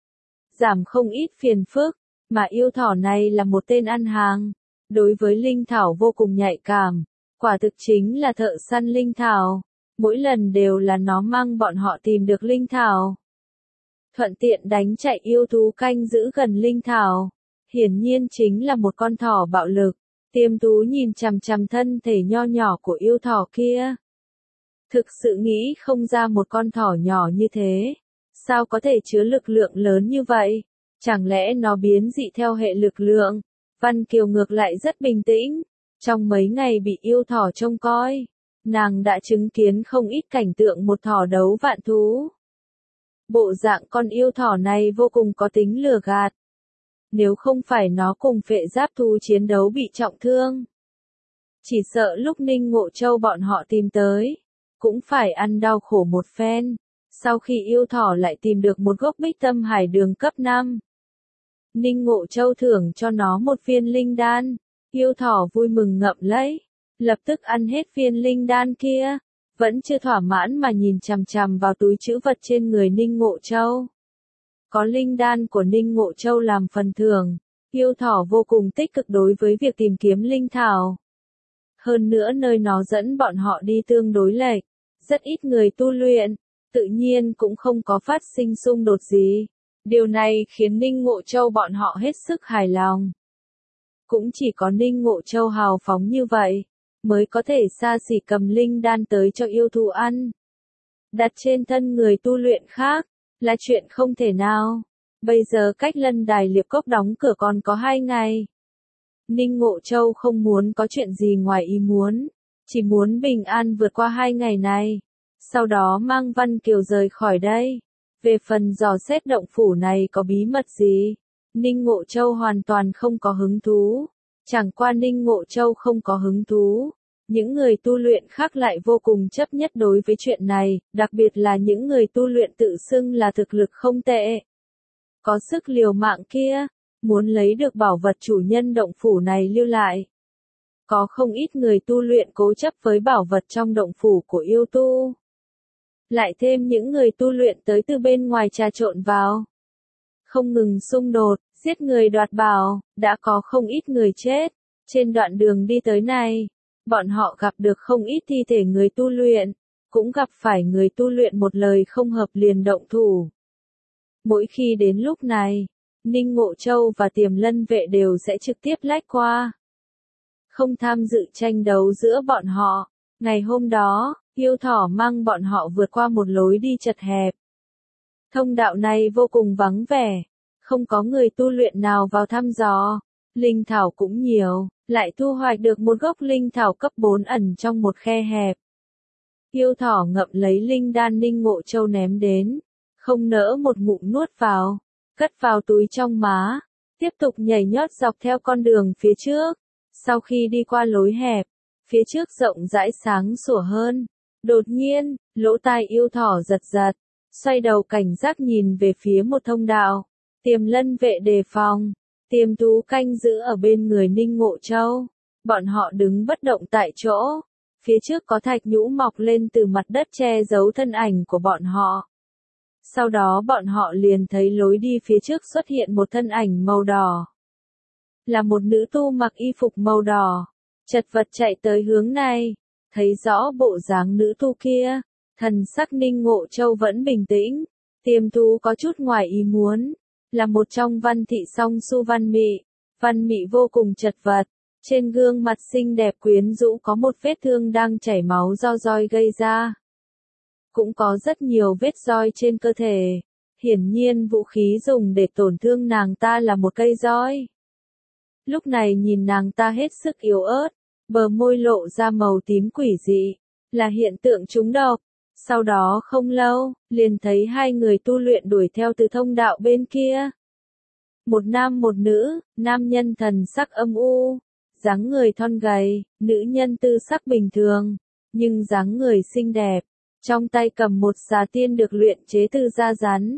Giảm không ít phiền phức, mà yêu thỏ này là một tên ăn hàng, đối với linh thảo vô cùng nhạy cảm, quả thực chính là thợ săn linh thảo, mỗi lần đều là nó mang bọn họ tìm được linh thảo. Thuận tiện đánh chạy yêu thú canh giữ gần linh thảo, hiển nhiên chính là một con thỏ bạo lực. Tiềm Tú nhìn chằm chằm thân thể nho nhỏ của yêu thỏ kia. Thực sự nghĩ không ra một con thỏ nhỏ như thế, sao có thể chứa lực lượng lớn như vậy? Chẳng lẽ nó biến dị theo hệ lực lượng? Văn Kiều ngược lại rất bình tĩnh, trong mấy ngày bị yêu thỏ trông coi, nàng đã chứng kiến không ít cảnh tượng một thỏ đấu vạn thú. Bộ dạng con yêu thỏ này vô cùng có tính lừa gạt. Nếu không phải nó cùng phệ giáp thú chiến đấu bị trọng thương, chỉ sợ lúc Ninh Ngộ Châu bọn họ tìm tới, cũng phải ăn đau khổ một phen. Sau khi yêu thỏ lại tìm được một gốc bích tâm hải đường cấp năm, Ninh Ngộ Châu thưởng cho nó một viên linh đan, yêu thỏ vui mừng ngậm lấy, lập tức ăn hết viên linh đan kia, vẫn chưa thỏa mãn mà nhìn chằm chằm vào túi trữ vật trên người Ninh Ngộ Châu. Có linh đan của Ninh Ngộ Châu làm phần thưởng, yêu thỏ vô cùng tích cực đối với việc tìm kiếm linh thảo. Hơn nữa nơi nó dẫn bọn họ đi tương đối lệch, rất ít người tu luyện, tự nhiên cũng không có phát sinh xung đột gì. Điều này khiến Ninh Ngộ Châu bọn họ hết sức hài lòng. Cũng chỉ có Ninh Ngộ Châu hào phóng như vậy, mới có thể xa xỉ cầm linh đan tới cho yêu thú ăn. Đặt trên thân người tu luyện khác, là chuyện không thể nào. Bây giờ cách Lân Đài Liệp Cốc đóng cửa còn có hai ngày. Ninh Ngộ Châu không muốn có chuyện gì ngoài ý muốn, chỉ muốn bình an vượt qua hai ngày này, sau đó mang Văn Kiều rời khỏi đây. Về phần dò xét động phủ này có bí mật gì, Ninh Ngộ Châu hoàn toàn không có hứng thú. Chẳng qua Ninh Ngộ Châu không có hứng thú, những người tu luyện khác lại vô cùng chấp nhất đối với chuyện này, đặc biệt là những người tu luyện tự xưng là thực lực không tệ, có sức liều mạng kia, muốn lấy được bảo vật chủ nhân động phủ này lưu lại. Có không ít người tu luyện cố chấp với bảo vật trong động phủ của yêu tu. Lại thêm những người tu luyện tới từ bên ngoài trà trộn vào. không ngừng xung đột, giết người đoạt bảo, đã có không ít người chết. Trên đoạn đường đi tới này, bọn họ gặp được không ít thi thể người tu luyện, cũng gặp phải người tu luyện một lời không hợp liền động thủ. Mỗi khi đến lúc này, Ninh Ngộ Châu và Tiềm Lân vệ đều sẽ trực tiếp lách qua. Không tham dự tranh đấu giữa bọn họ. Ngày hôm đó, yêu thỏ mang bọn họ vượt qua một lối đi chật hẹp. Thông đạo này vô cùng vắng vẻ, không có người tu luyện nào vào thăm dò. Linh thảo cũng nhiều, lại thu hoạch được một gốc linh thảo cấp bốn ẩn trong một khe hẹp. Yêu thỏ ngậm lấy linh đan Ninh Ngộ Châu ném đến, không nỡ một ngụm nuốt vào, cất vào túi trong má, tiếp tục nhảy nhót dọc theo con đường phía trước. Sau khi đi qua lối hẹp, phía trước rộng rãi sáng sủa hơn. Đột nhiên, lỗ tai yêu thỏ giật giật, xoay đầu cảnh giác nhìn về phía một thông đạo. Tiềm Lân vệ đề phòng, Tiềm Thú canh giữ ở bên người Ninh Ngộ Châu. Bọn họ đứng bất động tại chỗ. Phía trước có thạch nhũ mọc lên từ mặt đất che giấu thân ảnh của bọn họ. Sau đó bọn họ liền thấy lối đi phía trước xuất hiện một thân ảnh màu đỏ. Là một nữ tu mặc y phục màu đỏ, chật vật chạy tới hướng này. Thấy rõ bộ dáng nữ tu kia, thần sắc Ninh Ngộ Châu vẫn bình tĩnh. Tiềm Thú có chút ngoài ý muốn, là một trong văn thị song su Văn Mị. Văn Mị vô cùng chật vật, trên gương mặt xinh đẹp quyến rũ có một vết thương đang chảy máu do roi gây ra. Cũng có rất nhiều vết roi trên cơ thể, hiển nhiên vũ khí dùng để tổn thương nàng ta là một cây roi. Lúc này nhìn nàng ta hết sức yếu ớt, bờ môi lộ ra màu tím quỷ dị, là hiện tượng trúng độc. Sau đó không lâu, liền thấy hai người tu luyện đuổi theo từ thông đạo bên kia. Một nam một nữ, nam nhân thần sắc âm u, dáng người thon gầy, nữ nhân tư sắc bình thường, nhưng dáng người xinh đẹp, trong tay cầm một xà tiên được luyện chế từ da rắn.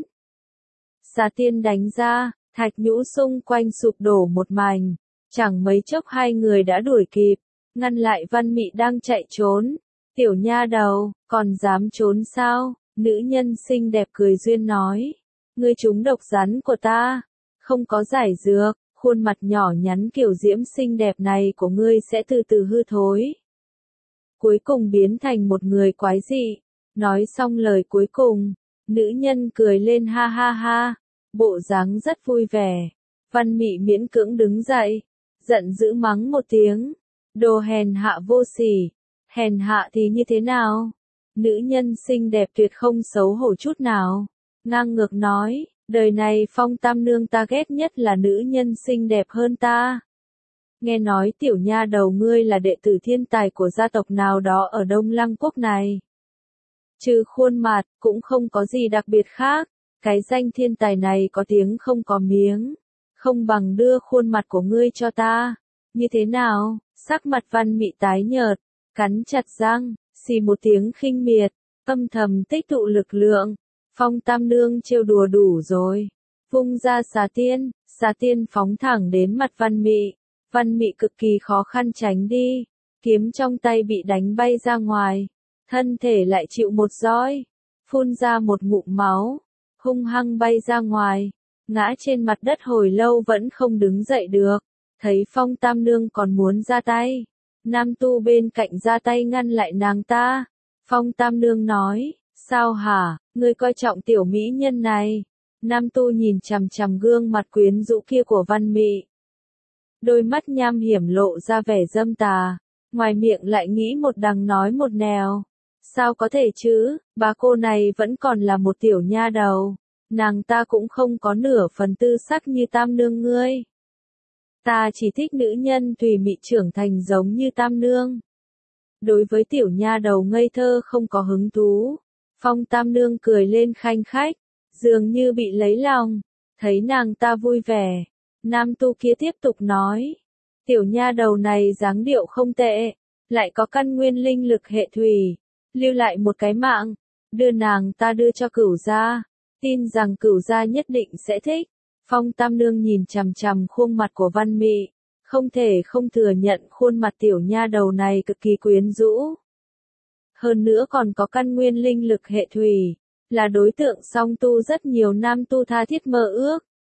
Xà tiên đánh ra, thạch nhũ xung quanh sụp đổ một mảnh, chẳng mấy chốc hai người đã đuổi kịp, ngăn lại Văn Mị đang chạy trốn. Tiểu nha đầu, còn dám trốn sao? Nữ nhân xinh đẹp cười duyên nói. Ngươi trúng độc rắn của ta, không có giải dược, khuôn mặt nhỏ nhắn kiểu diễm xinh đẹp này của ngươi sẽ từ từ hư thối. Cuối cùng biến thành một người quái dị. Nói xong lời cuối cùng, nữ nhân cười lên ha ha ha, bộ dáng rất vui vẻ. Văn Mị miễn cưỡng đứng dậy, giận dữ mắng một tiếng. Đồ hèn hạ vô sỉ. Hèn hạ thì như thế nào? Nữ nhân xinh đẹp tuyệt không xấu hổ chút nào. Ngang ngược nói, đời này Phong Tam Nương ta ghét nhất là nữ nhân xinh đẹp hơn ta. Nghe nói tiểu nha đầu ngươi là đệ tử thiên tài của gia tộc nào đó ở Đông Lăng quốc này. Trừ khuôn mặt, cũng không có gì đặc biệt khác. Cái danh thiên tài này có tiếng không có miếng. Không bằng đưa khuôn mặt của ngươi cho ta. Như thế nào? Sắc mặt Văn Mị tái nhợt, cắn chặt răng, xì một tiếng khinh miệt, âm thầm tích tụ lực lượng. Phong Tam Nương trêu đùa đủ rồi. Vung ra xà tiên, xà tiên phóng thẳng đến mặt Văn Mị. Văn Mị cực kỳ khó khăn tránh đi, kiếm trong tay bị đánh bay ra ngoài, thân thể lại chịu một roi, phun ra một ngụm máu, hung hăng bay ra ngoài, ngã trên mặt đất hồi lâu vẫn không đứng dậy được. Thấy Phong Tam Nương còn muốn ra tay, nam tu bên cạnh ra tay ngăn lại nàng ta. Phong Tam Nương nói, sao hả, ngươi coi trọng tiểu mỹ nhân này. Nam tu nhìn chằm chằm gương mặt quyến rũ kia của Văn Mị. Đôi mắt nham hiểm lộ ra vẻ dâm tà, ngoài miệng lại nghĩ một đằng nói một nẻo. Sao có thể chứ, bà cô này vẫn còn là một tiểu nha đầu. Nàng ta cũng không có nửa phần tư sắc như Tam Nương ngươi. Ta chỉ thích nữ nhân thùy mị trưởng thành giống như Tam Nương. Đối với tiểu nha đầu ngây thơ không có hứng thú, Phong Tam Nương cười lên khanh khách, dường như bị lấy lòng. Thấy nàng ta vui vẻ, nam tu kia tiếp tục nói, tiểu nha đầu này dáng điệu không tệ, lại có căn nguyên linh lực hệ thủy, lưu lại một cái mạng, đưa nàng ta đưa cho Cửu gia, tin rằng Cửu gia nhất định sẽ thích. Phong Tam Nương nhìn chằm chằm khuôn mặt của Văn Mị, không thể không thừa nhận khuôn mặt tiểu nha đầu này cực kỳ quyến rũ. Hơn nữa còn có căn nguyên linh lực hệ thủy, là đối tượng song tu rất nhiều nam tu tha thiết mơ ước.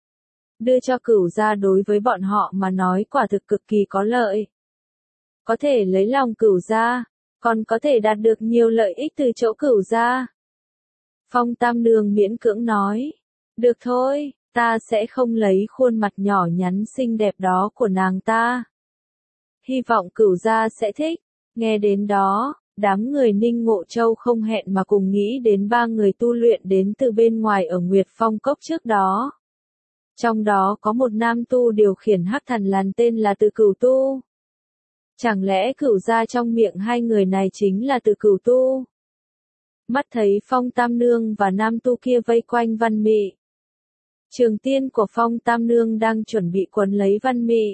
đưa cho Cửu gia đối với bọn họ mà nói quả thực cực kỳ có lợi. Có thể lấy lòng Cửu gia, còn có thể đạt được nhiều lợi ích từ chỗ Cửu gia. Phong Tam Nương miễn cưỡng nói, được thôi, ta sẽ không lấy khuôn mặt nhỏ nhắn xinh đẹp đó của nàng ta. Hy vọng Cửu gia sẽ thích. Nghe đến đó, đám người Ninh Ngộ Châu không hẹn mà cùng nghĩ đến ba người tu luyện đến từ bên ngoài ở Nguyệt Phong Cốc trước đó. Trong đó có một nam tu điều khiển hắc thần làn tên là Từ Cửu Tu. Chẳng lẽ Cửu gia trong miệng hai người này chính là Từ Cửu Tu? Mắt thấy Phong Tam Nương và nam tu kia vây quanh Văn Mị. Trường tiên của Phong Tam Nương đang chuẩn bị quấn lấy Văn Mị.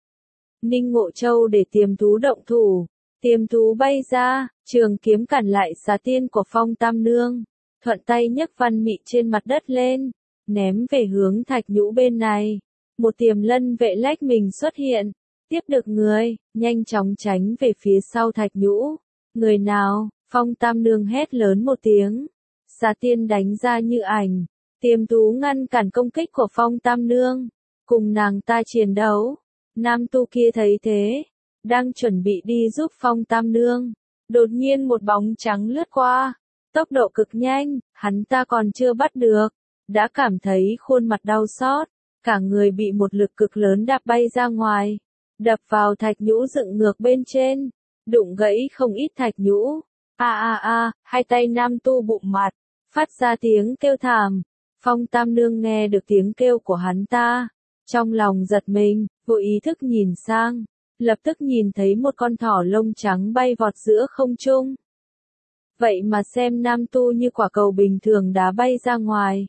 Ninh Ngộ Châu để tiềm thú động thủ. Tiềm thú bay ra, trường kiếm cản lại xà tiên của Phong Tam Nương. Thuận tay nhấc Văn Mị trên mặt đất lên, ném về hướng Thạch Nhũ bên này. Một tiềm lân vệ lách mình xuất hiện, tiếp được người, nhanh chóng tránh về phía sau Thạch Nhũ. Người nào? Phong Tam Nương hét lớn một tiếng. Xà tiên đánh ra như ảnh. Tiềm thú ngăn cản công kích của Phong Tam Nương. Cùng nàng ta chiến đấu. Nam tu kia thấy thế, đang chuẩn bị đi giúp Phong Tam Nương. Đột nhiên một bóng trắng lướt qua. Tốc độ cực nhanh, hắn ta còn chưa bắt được. Đã cảm thấy khuôn mặt đau xót. Cả người bị một lực cực lớn đạp bay ra ngoài. Đập vào Thạch Nhũ dựng ngược bên trên. Đụng gãy không ít Thạch Nhũ. A a a, hai tay nam tu bụng mặt. Phát ra tiếng kêu thảm. Phong Tam Nương nghe được tiếng kêu của hắn ta. Trong lòng giật mình, vô ý thức nhìn sang. Lập tức nhìn thấy một con thỏ lông trắng bay vọt giữa không trung. Vậy mà xem nam tu như quả cầu bình thường đá bay ra ngoài.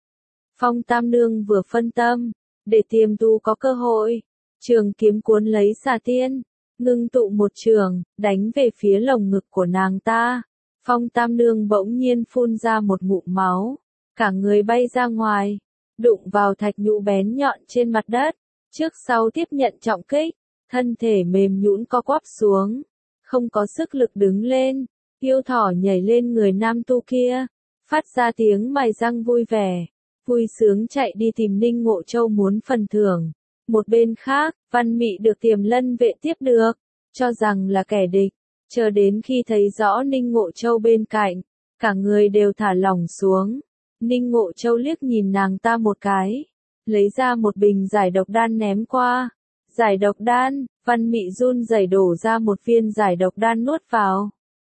Phong Tam Nương vừa phân tâm, để tiềm tu có cơ hội. Trường kiếm cuốn lấy xà tiên, ngưng tụ một trường, đánh về phía lồng ngực của nàng ta. Phong Tam Nương bỗng nhiên phun ra một ngụm máu. Cả người bay ra ngoài, đụng vào Thạch Nhũ bén nhọn trên mặt đất. Trước sau tiếp nhận trọng kích, thân thể mềm nhũn co quắp xuống. Không có sức lực đứng lên, yêu thỏ nhảy lên người nam tu kia. Phát ra tiếng mài răng vui vẻ. Vui sướng chạy đi tìm Ninh Ngộ Châu muốn phần thưởng. Một bên khác, Văn Mị được tiềm lân vệ tiếp được, cho rằng là kẻ địch. Chờ đến khi thấy rõ Ninh Ngộ Châu bên cạnh, cả người đều thả lỏng xuống. Ninh Ngộ Châu liếc nhìn nàng ta một cái, lấy ra một bình giải độc đan ném qua. Giải độc đan, Văn Mị run rẩy đổ ra một viên giải độc đan nuốt vào.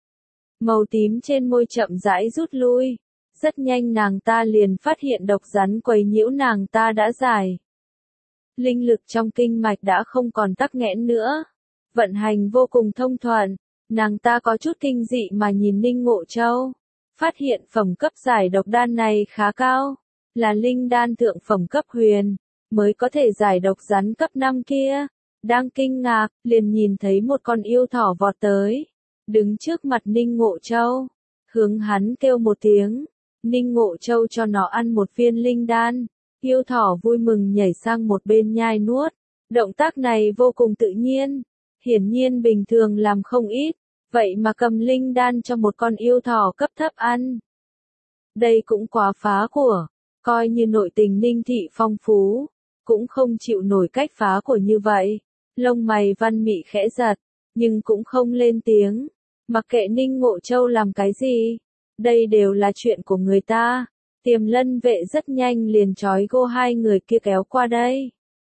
Màu tím trên môi chậm rãi rút lui. Rất nhanh nàng ta liền phát hiện độc rắn quấy nhiễu nàng ta đã giải. Linh lực trong kinh mạch đã không còn tắc nghẽn nữa. Vận hành vô cùng thông thuận. Nàng ta có chút kinh dị mà nhìn Ninh Ngộ Châu. Phát hiện phẩm cấp giải độc đan này khá cao. Là linh đan thượng phẩm cấp huyền. Mới có thể giải độc rắn cấp năm kia. Đang kinh ngạc, liền nhìn thấy một con yêu thỏ vọt tới. Đứng trước mặt Ninh Ngộ Châu. Hướng hắn kêu một tiếng. Ninh Ngộ Châu cho nó ăn một viên linh đan. Yêu thỏ vui mừng nhảy sang một bên nhai nuốt. Động tác này vô cùng tự nhiên. Hiển nhiên bình thường làm không ít. Vậy mà cầm linh đan cho một con yêu thỏ cấp thấp ăn. Đây cũng quá phá của. Coi như nội tình Ninh thị phong phú. Cũng không chịu nổi cách phá của như vậy. Lông mày Văn Mị khẽ giật. Nhưng cũng không lên tiếng. Mặc kệ Ninh Ngộ Châu làm cái gì. Đây đều là chuyện của người ta. Tiềm lân vệ rất nhanh liền trói gô hai người kia kéo qua đây.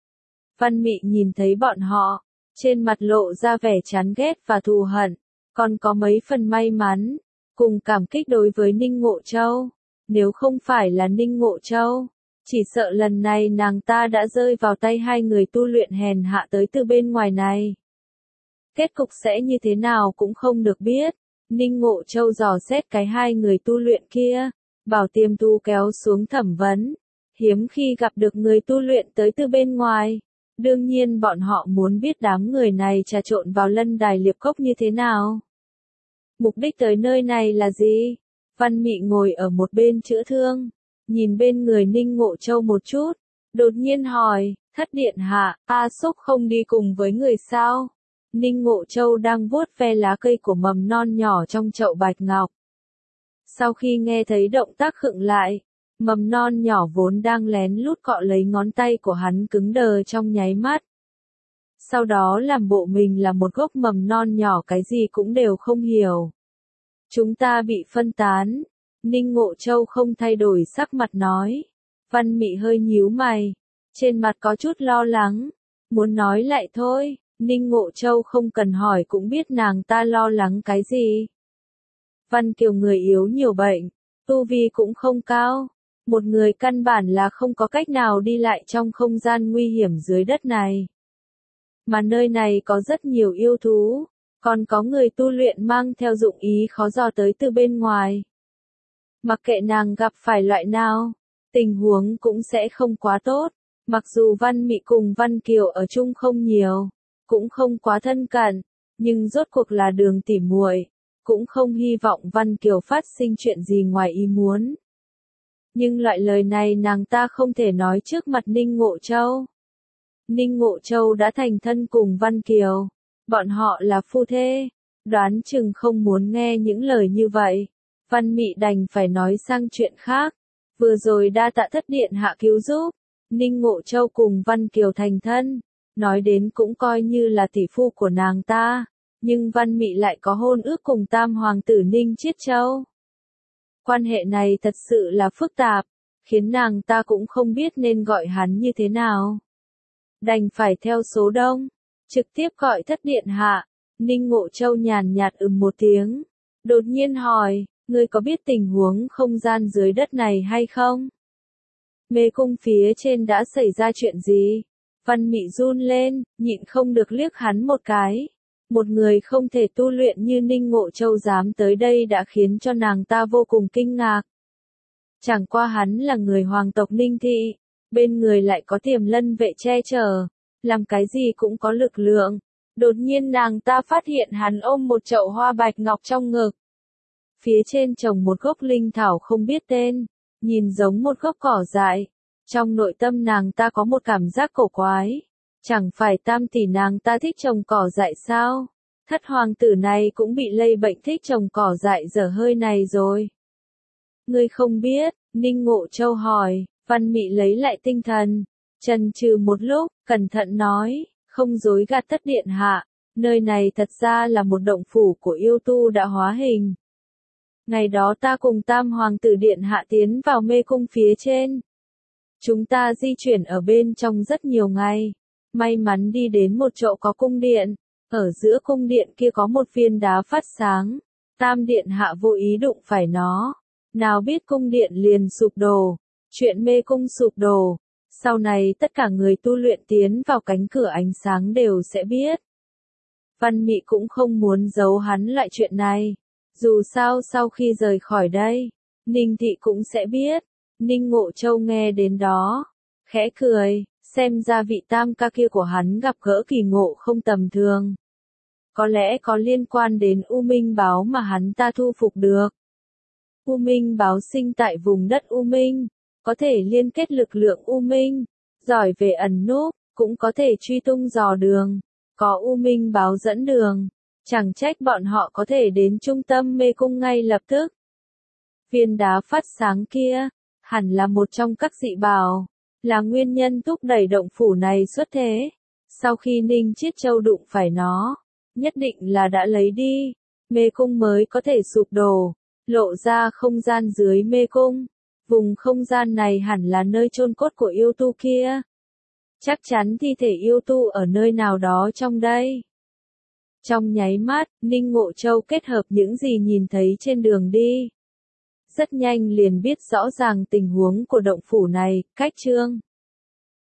Văn Mị nhìn thấy bọn họ. Trên mặt lộ ra vẻ chán ghét và thù hận. Còn có mấy phần may mắn. Cùng cảm kích đối với Ninh Ngộ Châu. Nếu không phải là Ninh Ngộ Châu. Chỉ sợ lần này nàng ta đã rơi vào tay hai người tu luyện hèn hạ tới từ bên ngoài này. Kết cục sẽ như thế nào cũng không được biết. Ninh Ngộ Châu dò xét cái hai người tu luyện kia. Bảo tiềm tu kéo xuống thẩm vấn. Hiếm khi gặp được người tu luyện tới từ bên ngoài. Đương nhiên bọn họ muốn biết đám người này trà trộn vào lân đài liệp cốc như thế nào. Mục đích tới nơi này là gì? Văn Mị ngồi ở một bên chữa thương. Nhìn bên người Ninh Ngộ Châu một chút. Đột nhiên hỏi, thất điện hạ, A Xúc không đi cùng với người sao? Ninh Ngộ Châu đang vuốt ve lá cây của mầm non nhỏ trong chậu bạch ngọc. Sau khi nghe thấy động tác khựng lại, Mầm non nhỏ vốn đang lén lút cọ lấy ngón tay của hắn cứng đờ trong nháy mắt. Sau đó làm bộ mình là một gốc mầm non nhỏ cái gì cũng đều không hiểu. Chúng ta bị phân tán. Ninh Ngộ Châu không thay đổi sắc mặt nói. Văn Mị hơi nhíu mày. Trên mặt có chút lo lắng. Muốn nói lại thôi. Ninh Ngộ Châu không cần hỏi cũng biết nàng ta lo lắng cái gì. Văn Kiều người yếu nhiều bệnh. Tu vi cũng không cao. Một người căn bản là không có cách nào đi lại trong không gian nguy hiểm dưới đất này. Mà nơi này có rất nhiều yêu thú. Còn có người tu luyện mang theo dụng ý khó dò tới từ bên ngoài. Mặc kệ nàng gặp phải loại nào, tình huống cũng sẽ không quá tốt. Mặc dù Văn Mị cùng Văn Kiều ở chung không nhiều, cũng không quá thân cận, nhưng rốt cuộc là đường tỉ muội, cũng không hy vọng Văn Kiều phát sinh chuyện gì ngoài ý muốn. Nhưng loại lời này nàng ta không thể nói trước mặt Ninh Ngộ Châu. Ninh Ngộ Châu đã thành thân cùng Văn Kiều, bọn họ là phu thê, đoán chừng không muốn nghe những lời như vậy. Văn Mị đành phải nói sang chuyện khác. Vừa rồi đa tạ thất điện hạ cứu giúp, Ninh Ngộ Châu cùng Văn Kiều thành thân, nói đến cũng coi như là tỷ phu của nàng ta, nhưng Văn Mị lại có hôn ước cùng tam hoàng tử Ninh Chiết Châu. Quan hệ này thật sự là phức tạp, khiến nàng ta cũng không biết nên gọi hắn như thế nào. Đành phải theo số đông, trực tiếp gọi thất điện hạ. Ninh Ngộ Châu nhàn nhạt ừm một tiếng, đột nhiên hỏi, ngươi có biết tình huống không gian dưới đất này hay không? Mê cung phía trên đã xảy ra chuyện gì? Văn Mị run lên, nhịn không được liếc hắn một cái. Một người không thể tu luyện như Ninh Ngộ Châu dám tới đây đã khiến cho nàng ta vô cùng kinh ngạc. Chẳng qua hắn là người hoàng tộc Ninh Thị, bên người lại có Tiềm Lân vệ che chở, làm cái gì cũng có lực lượng. Đột nhiên nàng ta phát hiện hắn ôm một chậu hoa bạch ngọc trong ngực. Phía trên trồng một gốc linh thảo không biết tên, nhìn giống một gốc cỏ dại. Trong nội tâm nàng ta có một cảm giác cổ quái. Chẳng phải tam tỷ nàng ta thích trồng cỏ dại sao? Thất hoàng tử này cũng bị lây bệnh thích trồng cỏ dại dở hơi này rồi. Ngươi không biết, Ninh Ngộ Châu hỏi. Văn Mị lấy lại tinh thần, chần chừ một lúc, cẩn thận nói, không dối gạt thất điện hạ, nơi này thật ra là một động phủ của yêu tu đã hóa hình. Ngày đó ta cùng tam hoàng tử điện hạ tiến vào mê cung phía trên. Chúng ta di chuyển ở bên trong rất nhiều ngày, may mắn đi đến một chỗ có cung điện, ở giữa cung điện kia có một viên đá phát sáng, tam điện hạ vô ý đụng phải nó, nào biết cung điện liền sụp đổ. Chuyện mê cung sụp đổ, sau này tất cả người tu luyện tiến vào cánh cửa ánh sáng đều sẽ biết. Văn Mị cũng không muốn giấu hắn lại chuyện này, dù sao sau khi rời khỏi đây, Ninh Thị cũng sẽ biết. Ninh Ngộ Châu nghe đến đó, khẽ cười, xem ra vị tam ca kia của hắn gặp gỡ kỳ ngộ không tầm thường. Có lẽ có liên quan đến U Minh báo mà hắn ta thu phục được. U Minh báo sinh tại vùng đất U Minh, có thể liên kết lực lượng U Minh, giỏi về ẩn núp, cũng có thể truy tung dò đường, có U Minh báo dẫn đường, chẳng trách bọn họ có thể đến trung tâm mê cung ngay lập tức. Viên đá phát sáng kia, hẳn là một trong các dị bảo, là nguyên nhân thúc đẩy động phủ này xuất thế. Sau khi Ninh Chiết Châu đụng phải nó, nhất định là đã lấy đi, mê cung mới có thể sụp đổ, lộ ra không gian dưới mê cung. Vùng không gian này hẳn là nơi chôn cốt của yêu tu kia. Chắc chắn thi thể yêu tu ở nơi nào đó trong đây. Trong nháy mắt, Ninh Ngộ Châu kết hợp những gì nhìn thấy trên đường đi. Rất nhanh liền biết rõ ràng tình huống của động phủ này, cách chương.